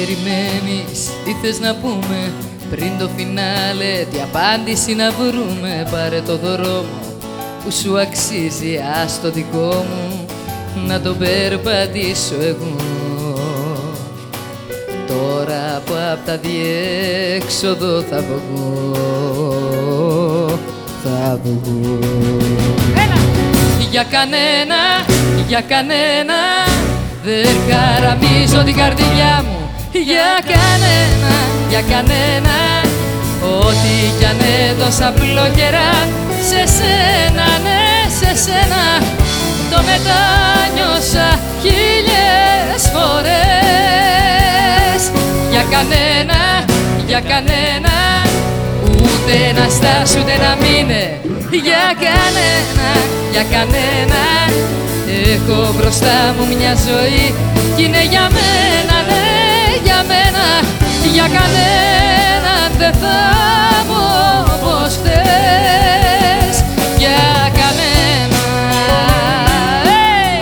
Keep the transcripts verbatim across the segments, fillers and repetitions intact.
περιμένεις, τι θες να πούμε πριν το φινάλε, τι απάντηση να βρούμε. Πάρε το δρόμο που σου αξίζει, ας το δικό μου να το περπατήσω εγώ. Τώρα που απ' τα διέξοδο θα βγω, θα βγω. Έλα! Για κανένα, για κανένα δεν χαραμίζω την καρδιά μου. Για κανένα, για κανένα, ό,τι κι αν έδωσα απλόχερα σε σένα, ναι, σε σένα το μετάνιωσα χίλιες φορές. Για κανένα, για κανένα, ούτε να στάσω ούτε να μείνε. Για κανένα, για κανένα, έχω μπροστά μου μια ζωή κι είναι για μένα, ναι, για μένα. Για κανένα δεν θα πω πως θες. Για κανένα, hey!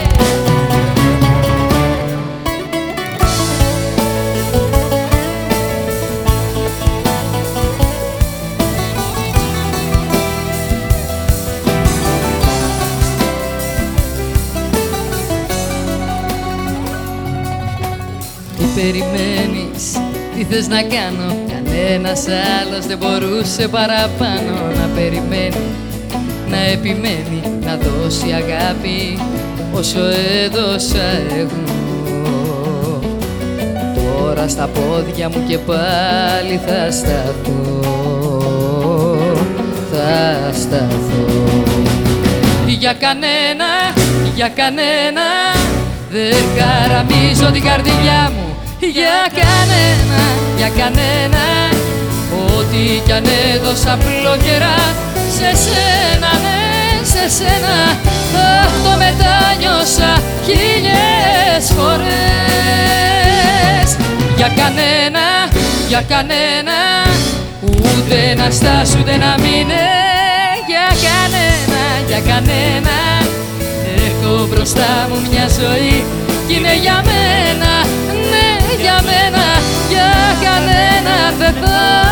Τι περιμένεις, τι θες να κάνω? Κανένας άλλος δεν μπορούσε παραπάνω να περιμένει, να επιμένει, να δώσει αγάπη όσο έδωσα εγώ. Τώρα στα πόδια μου και πάλι θα σταθώ, θα σταθώ. Για κανένα, για κανένα δεν χαραμίζω την καρδιά μου. Για κανένα, για κανένα, ό,τι κι αν έδωσα απλόχερα σε σένα, ναι, σε σένα, αχ, το μετάνιωσα χίλιες φορές. Για κανένα, για κανένα, ούτε να στάσω ούτε να μείνε. Για κανένα, για κανένα, έχω μπροστά μου μια ζωή κι είναι για μένα, ναι, για μένα. Για κανένα δεν θα